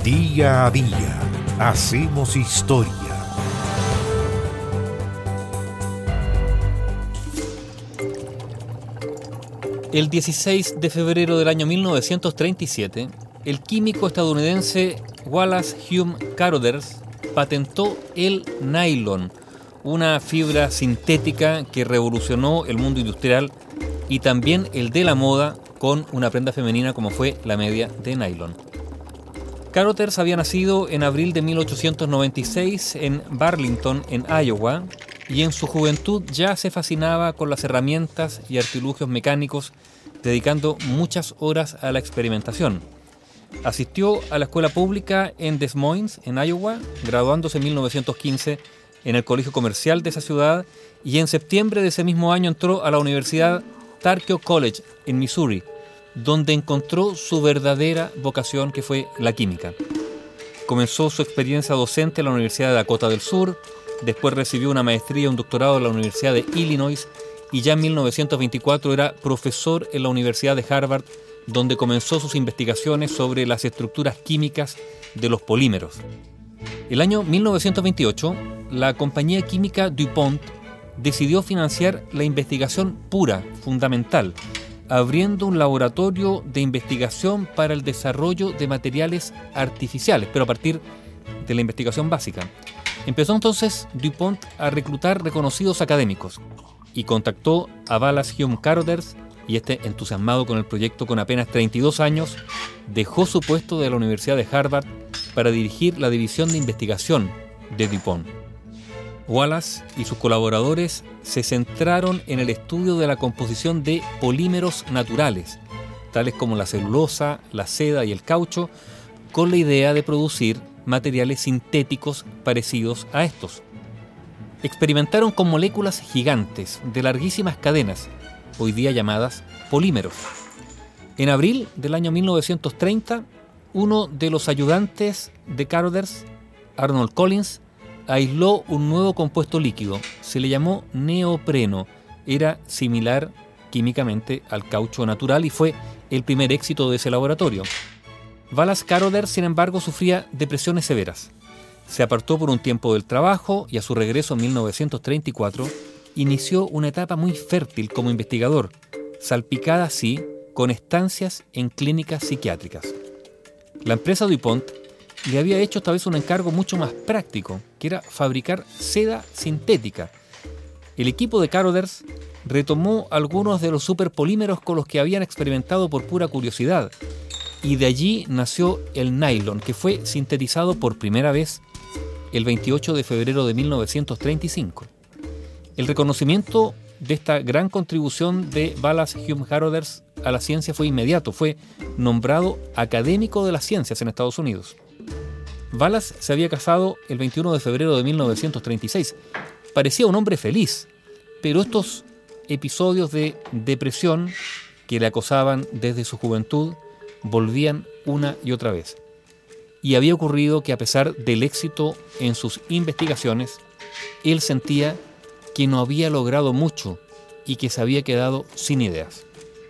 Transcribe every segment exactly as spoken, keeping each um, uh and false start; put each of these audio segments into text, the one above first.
Día a día hacemos historia. El dieciséis de febrero del año mil novecientos treinta y siete, el químico estadounidense Wallace Hume Carothers patentó el nylon, una fibra sintética que revolucionó el mundo industrial y también el de la moda con una prenda femenina como fue la media de nylon. Carothers había nacido en abril de mil ochocientos noventa y seis en Burlington, en Iowa, y en su juventud ya se fascinaba con las herramientas y artilugios mecánicos, dedicando muchas horas a la experimentación. Asistió a la escuela pública en Des Moines, en Iowa, graduándose en mil novecientos quince en el colegio comercial de esa ciudad, y en septiembre de ese mismo año entró a la Universidad Tarkio College en Missouri, donde encontró su verdadera vocación, que fue la química. Comenzó su experiencia docente en la Universidad de Dakota del Sur, después recibió una maestría y un doctorado en la Universidad de Illinois, y ya en mil novecientos veinticuatro era profesor en la Universidad de Harvard, donde comenzó sus investigaciones sobre las estructuras químicas de los polímeros. El año mil novecientos veintiocho, la compañía química DuPont decidió financiar la investigación pura, fundamental, abriendo un laboratorio de investigación para el desarrollo de materiales artificiales, pero a partir de la investigación básica. Empezó entonces DuPont a reclutar reconocidos académicos y contactó a Wallace Hume Carothers, y este, entusiasmado con el proyecto con apenas treinta y dos años, dejó su puesto de la Universidad de Harvard para dirigir la división de investigación de DuPont. Wallace y sus colaboradores se centraron en el estudio de la composición de polímeros naturales, tales como la celulosa, la seda y el caucho, con la idea de producir materiales sintéticos parecidos a estos. Experimentaron con moléculas gigantes de larguísimas cadenas, hoy día llamadas polímeros. En abril del año mil novecientos treinta, uno de los ayudantes de Carothers, Arnold Collins, aisló un nuevo compuesto líquido. Se le llamó neopreno. Era similar químicamente al caucho natural y fue el primer éxito de ese laboratorio. Wallace Carothers, sin embargo, sufría depresiones severas. Se apartó por un tiempo del trabajo y a su regreso en mil novecientos treinta y cuatro inició una etapa muy fértil como investigador, salpicada así con estancias en clínicas psiquiátricas. La empresa DuPont le había hecho esta vez un encargo mucho más práctico, que era fabricar seda sintética. El equipo de Carothers retomó algunos de los superpolímeros con los que habían experimentado por pura curiosidad, y de allí nació el nylon, que fue sintetizado por primera vez el veintiocho de febrero de mil novecientos treinta y cinco. El reconocimiento de esta gran contribución de Wallace Hume Carothers a la ciencia fue inmediato. Fue nombrado académico de las ciencias en Estados Unidos. Wallace se había casado el veintiuno de febrero de mil novecientos treinta y seis. Parecía un hombre feliz, pero estos episodios de depresión que le acosaban desde su juventud volvían una y otra vez. Y había ocurrido que, a pesar del éxito en sus investigaciones, él sentía que no había logrado mucho y que se había quedado sin ideas.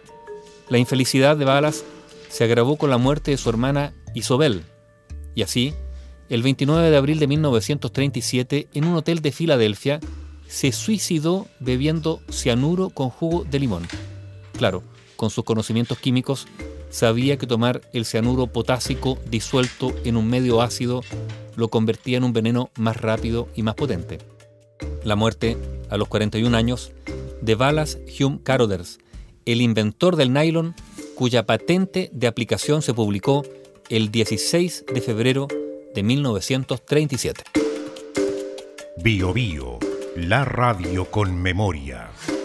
La infelicidad de Wallace se agravó con la muerte de su hermana Isobel, y así, el veintinueve de abril de mil novecientos treinta y siete, en un hotel de Filadelfia, se suicidó bebiendo cianuro con jugo de limón. Claro, con sus conocimientos químicos, sabía que tomar el cianuro potásico disuelto en un medio ácido lo convertía en un veneno más rápido y más potente. La muerte, a los cuarenta y un años, de Wallace Hume Carothers, el inventor del nylon, cuya patente de aplicación se publicó el dieciséis de febrero de mil novecientos treinta y siete. Bio Bio, la radio con memoria.